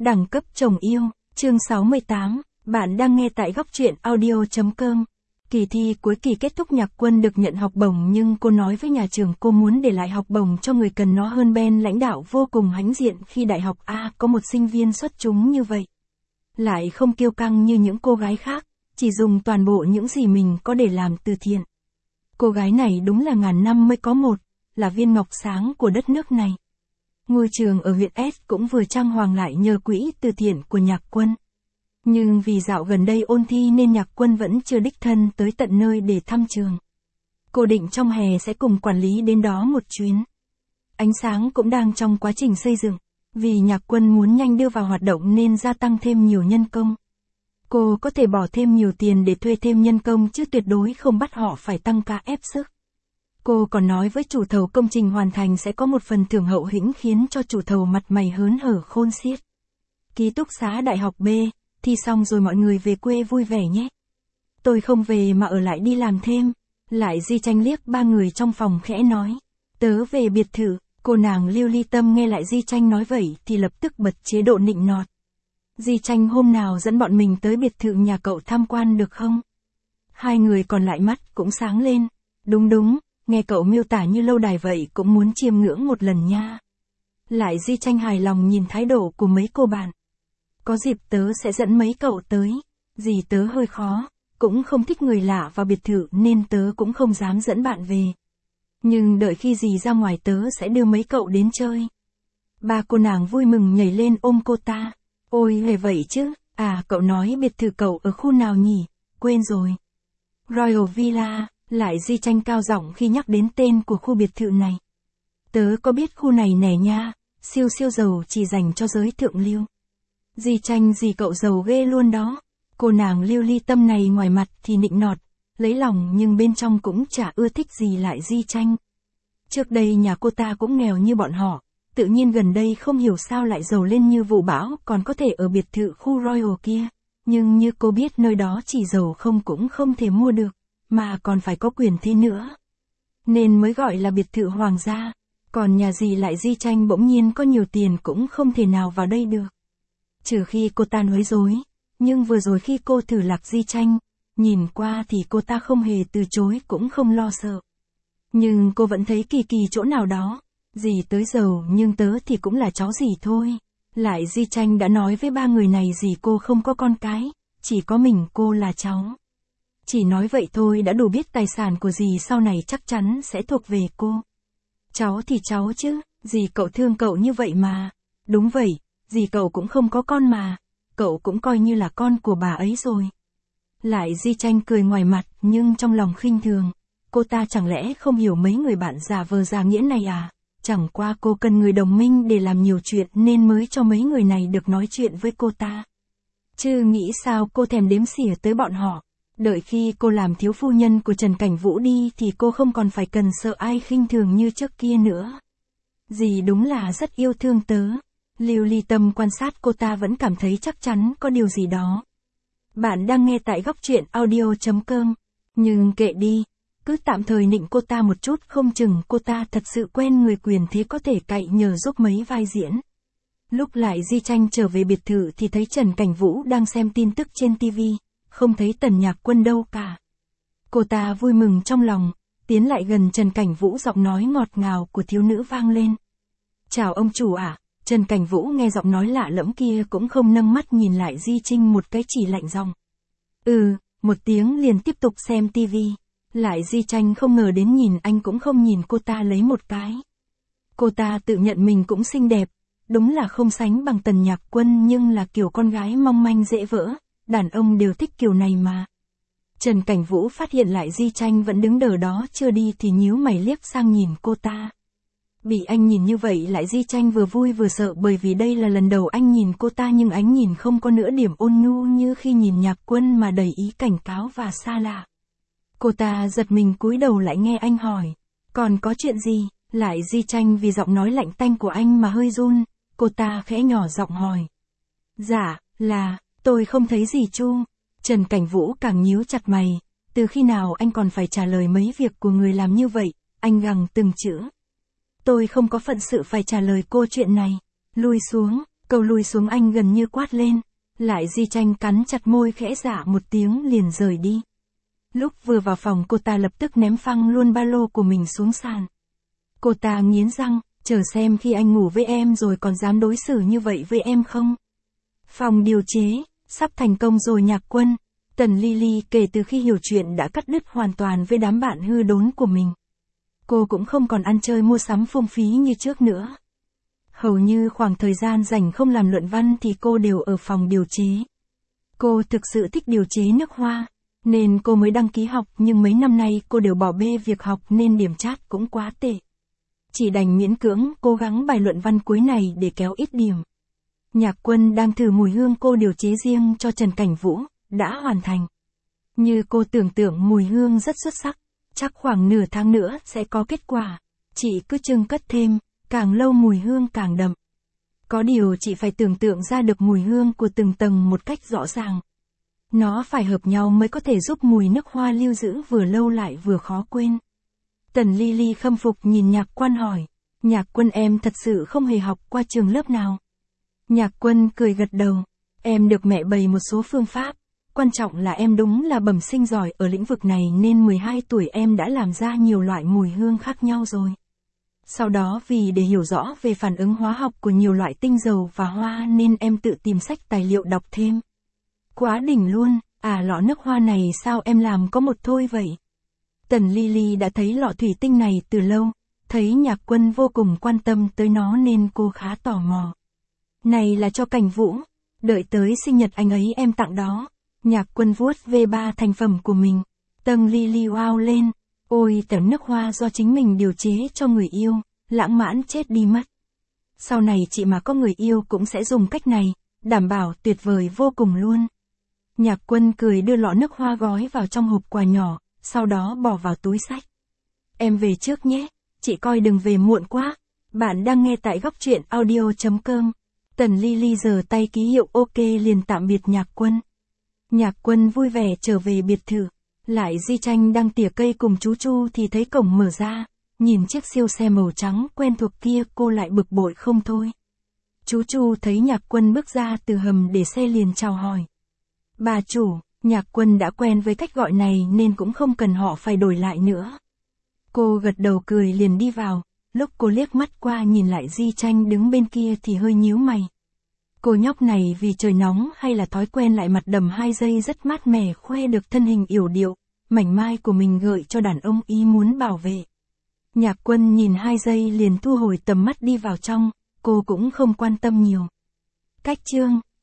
Đẳng cấp chồng yêu, chương 68, bạn đang nghe tại góc truyện audio.com. Kỳ thi cuối kỳ kết thúc Nhạc Quân được nhận học bổng nhưng cô nói với nhà trường cô muốn để lại học bổng cho người cần nó hơn. Ben lãnh đạo vô cùng hãnh diện khi đại học A có một sinh viên xuất chúng như vậy. Lại không kiêu căng như những cô gái khác, chỉ dùng toàn bộ những gì mình có để làm từ thiện. Cô gái này đúng là ngàn năm mới có một, là viên ngọc sáng của đất nước này. Ngôi trường ở huyện S cũng vừa trang hoàng lại nhờ quỹ từ thiện của Nhạc Quân. Nhưng vì dạo gần đây ôn thi nên Nhạc Quân vẫn chưa đích thân tới tận nơi để thăm trường. Cô định trong hè sẽ cùng quản lý đến đó một chuyến. Ánh sáng cũng đang trong quá trình xây dựng, vì Nhạc Quân muốn nhanh đưa vào hoạt động nên gia tăng thêm nhiều nhân công. Cô có thể bỏ thêm nhiều tiền để thuê thêm nhân công chứ tuyệt đối không bắt họ phải tăng ca ép sức. Cô còn nói với chủ thầu công trình hoàn thành sẽ có một phần thưởng hậu hĩnh khiến cho chủ thầu mặt mày hớn hở khôn xiết. Ký túc xá đại học B, thi xong rồi mọi người về quê vui vẻ nhé. Tôi không về mà ở lại đi làm thêm. Lại Di Tranh liếc ba người trong phòng khẽ nói. Tớ về biệt thự. Cô nàng Lưu Ly Tâm nghe lại Di Tranh nói vậy thì lập tức bật chế độ nịnh nọt. Di Tranh hôm nào dẫn bọn mình tới biệt thự nhà cậu tham quan được không? Hai người còn lại mắt cũng sáng lên. Đúng, nghe cậu miêu tả như lâu đài vậy cũng muốn chiêm ngưỡng một lần nha. Lại Di Tranh hài lòng nhìn thái độ của mấy cô bạn. Có dịp tớ sẽ dẫn mấy cậu tới. Dì tớ hơi khó, cũng không thích người lạ vào biệt thự nên tớ cũng không dám dẫn bạn về. Nhưng đợi khi dì ra ngoài tớ sẽ đưa mấy cậu đến chơi. Ba cô nàng vui mừng nhảy lên ôm cô ta. Ôi hề vậy chứ, à cậu nói biệt thự cậu ở khu nào nhỉ, quên rồi. Royal Villa, lại Di Tranh cao giọng khi nhắc đến tên của khu biệt thự này. Tớ có biết khu này nè nha, siêu giàu chỉ dành cho giới thượng lưu. Di Tranh gì cậu giàu ghê luôn đó. Cô nàng Lưu Ly Tâm này ngoài mặt thì nịnh nọt, lấy lòng nhưng bên trong cũng chả ưa thích gì lại Di Tranh. Trước đây nhà cô ta cũng nghèo như bọn họ, tự nhiên gần đây không hiểu sao lại giàu lên như vụ bão còn có thể ở biệt thự khu Royal kia. Nhưng như cô biết nơi đó chỉ giàu không cũng không thể mua được, mà còn phải có quyền thế nữa. Nên mới gọi là biệt thự hoàng gia, còn nhà gì lại Di Tranh bỗng nhiên có nhiều tiền cũng không thể nào vào đây được. Trừ khi cô ta nói dối, nhưng vừa rồi khi cô thử lạc Di Tranh, nhìn qua thì cô ta không hề từ chối cũng không lo sợ. Nhưng cô vẫn thấy kỳ chỗ nào đó, dì tới giàu nhưng tớ thì cũng là cháu dì thôi. Lại Di Tranh đã nói với ba người này dì cô không có con cái, chỉ có mình cô là cháu. Chỉ nói vậy thôi đã đủ biết tài sản của dì sau này chắc chắn sẽ thuộc về cô. Cháu thì cháu chứ, dì cậu thương cậu như vậy mà. Đúng vậy. Dì cậu cũng không có con mà, cậu cũng coi như là con của bà ấy rồi. Lại Di Tranh cười ngoài mặt nhưng trong lòng khinh thường. Cô ta chẳng lẽ không hiểu mấy người bạn giả vờ giả nghĩa này à? Chẳng qua cô cần người đồng minh để làm nhiều chuyện nên mới cho mấy người này được nói chuyện với cô ta. Chứ nghĩ sao cô thèm đếm xỉa tới bọn họ. Đợi khi cô làm thiếu phu nhân của Trần Cảnh Vũ đi thì cô không còn phải cần sợ ai khinh thường như trước kia nữa. Dì đúng là rất yêu thương tớ. Lưu Ly Tâm quan sát cô ta vẫn cảm thấy chắc chắn có điều gì đó. Bạn đang nghe tại góc truyện audio.com. Nhưng kệ đi, cứ tạm thời nịnh cô ta một chút không chừng cô ta thật sự quen người quyền thế có thể cậy nhờ giúp mấy vai diễn. Lúc lại Di Tranh trở về biệt thự thì thấy Trần Cảnh Vũ đang xem tin tức trên TV, không thấy Tần Nhạc Quân đâu cả. Cô ta vui mừng trong lòng, tiến lại gần Trần Cảnh Vũ giọng nói ngọt ngào của thiếu nữ vang lên. Chào ông chủ ạ. Trần Cảnh Vũ nghe giọng nói lạ lẫm kia cũng không nâng mắt nhìn lại Di Tranh một cái chỉ lạnh giọng. Một tiếng liền tiếp tục xem tivi. Lại Di Tranh không ngờ đến nhìn anh cũng không nhìn cô ta lấy một cái. Cô ta tự nhận mình cũng xinh đẹp, đúng là không sánh bằng Tần Nhạc Quân nhưng là kiểu con gái mong manh dễ vỡ, đàn ông đều thích kiểu này mà. Trần Cảnh Vũ phát hiện lại Di Tranh vẫn đứng đờ đó chưa đi thì nhíu mày liếc sang nhìn cô ta. Bị anh nhìn như vậy lại Di Tranh vừa vui vừa sợ bởi vì đây là lần đầu anh nhìn cô ta nhưng ánh nhìn không có nửa điểm ôn nhu như khi nhìn Nhạc Quân mà đầy ý cảnh cáo và xa lạ. Cô ta giật mình cúi đầu lại nghe anh hỏi. Còn có chuyện gì? Lại Di Tranh vì giọng nói lạnh tanh của anh mà hơi run, cô ta khẽ nhỏ giọng hỏi. Dạ, là, tôi không thấy gì chu. Trần Cảnh Vũ càng nhíu chặt mày, từ khi nào anh còn phải trả lời mấy việc của người làm như vậy, anh gằn từng chữ. Tôi không có phận sự phải trả lời cô chuyện này. Lui xuống, Câu lui xuống anh gần như quát lên. Lại Di Tranh cắn chặt môi khẽ dạ một tiếng liền rời đi. Lúc vừa vào phòng cô ta lập tức ném phăng luôn ba lô của mình xuống sàn. Cô ta nghiến răng, chờ xem khi anh ngủ với em rồi còn dám đối xử như vậy với em không. Phòng điều chế, sắp thành công rồi Nhạc Quân. Tần Lily kể từ khi hiểu chuyện đã cắt đứt hoàn toàn với đám bạn hư đốn của mình. Cô cũng không còn ăn chơi mua sắm phung phí như trước nữa. Hầu như khoảng thời gian rảnh không làm luận văn thì cô đều ở phòng điều chế. Cô thực sự thích điều chế nước hoa, nên cô mới đăng ký học, nhưng mấy năm nay cô đều bỏ bê việc học nên điểm chát cũng quá tệ. Chỉ đành miễn cưỡng cố gắng bài luận văn cuối này để kéo ít điểm. Nhạc Quân đang thử mùi hương cô điều chế riêng cho Trần Cảnh Vũ, đã hoàn thành. Như cô tưởng tượng mùi hương rất xuất sắc, chắc khoảng nửa tháng nữa sẽ có kết quả. Chị cứ chưng cất thêm, càng lâu mùi hương càng đậm. Có điều chị phải tưởng tượng ra được mùi hương của từng tầng một cách rõ ràng. Nó phải hợp nhau mới có thể giúp mùi nước hoa lưu giữ vừa lâu lại vừa khó quên. Tần Lily khâm phục nhìn Nhạc Quân hỏi. Nhạc Quân em thật sự không hề học qua trường lớp nào. Nhạc Quân cười gật đầu. Em được mẹ bày một số phương pháp. Quan trọng là em đúng là bẩm sinh giỏi ở lĩnh vực này nên 12 tuổi em đã làm ra nhiều loại mùi hương khác nhau rồi. Sau đó vì để hiểu rõ về phản ứng hóa học của nhiều loại tinh dầu và hoa nên em tự tìm sách tài liệu đọc thêm. Quá đỉnh luôn, lọ nước hoa này sao em làm có một thôi vậy? Tần Lily đã thấy lọ thủy tinh này từ lâu, thấy Nhạc Quân vô cùng quan tâm tới nó nên cô khá tò mò. Này là cho Cảnh Vũ, đợi tới sinh nhật anh ấy em tặng đó. Nhạc Quân vuốt về ba thành phẩm của mình. Tần Lily wow lên. Ôi tấm nước hoa do chính mình điều chế cho người yêu, lãng mãn chết đi mất. Sau này chị mà có người yêu cũng sẽ dùng cách này, đảm bảo tuyệt vời vô cùng luôn. Nhạc Quân cười đưa lọ nước hoa gói vào trong hộp quà nhỏ, sau đó bỏ vào túi xách. Em về trước nhé, chị coi đừng về muộn quá. Bạn đang nghe tại góc truyện audio.com. Tần Lily giơ tay ký hiệu OK liền tạm biệt Nhạc Quân. Nhạc Quân vui vẻ trở về biệt thự. Lại Di Tranh đang tỉa cây cùng chú Chu thì thấy cổng mở ra. Nhìn chiếc siêu xe màu trắng quen thuộc kia cô lại bực bội không thôi. Chú Chu thấy Nhạc Quân bước ra từ hầm để xe liền chào hỏi. Bà chủ, Nhạc Quân đã quen với cách gọi này nên cũng không cần họ phải đổi lại nữa. Cô gật đầu cười liền đi vào. Lúc cô liếc mắt qua nhìn lại Di Tranh đứng bên kia thì hơi nhíu mày. Cô nhóc này vì trời nóng hay là thói quen lại mặt đầm 2 giây rất mát mẻ khoe được thân hình yểu điệu, mảnh mai của mình gợi cho đàn ông ý muốn bảo vệ. Nhạc Quân nhìn 2 giây liền thu hồi tầm mắt đi vào trong, cô cũng không quan tâm nhiều. Cách chương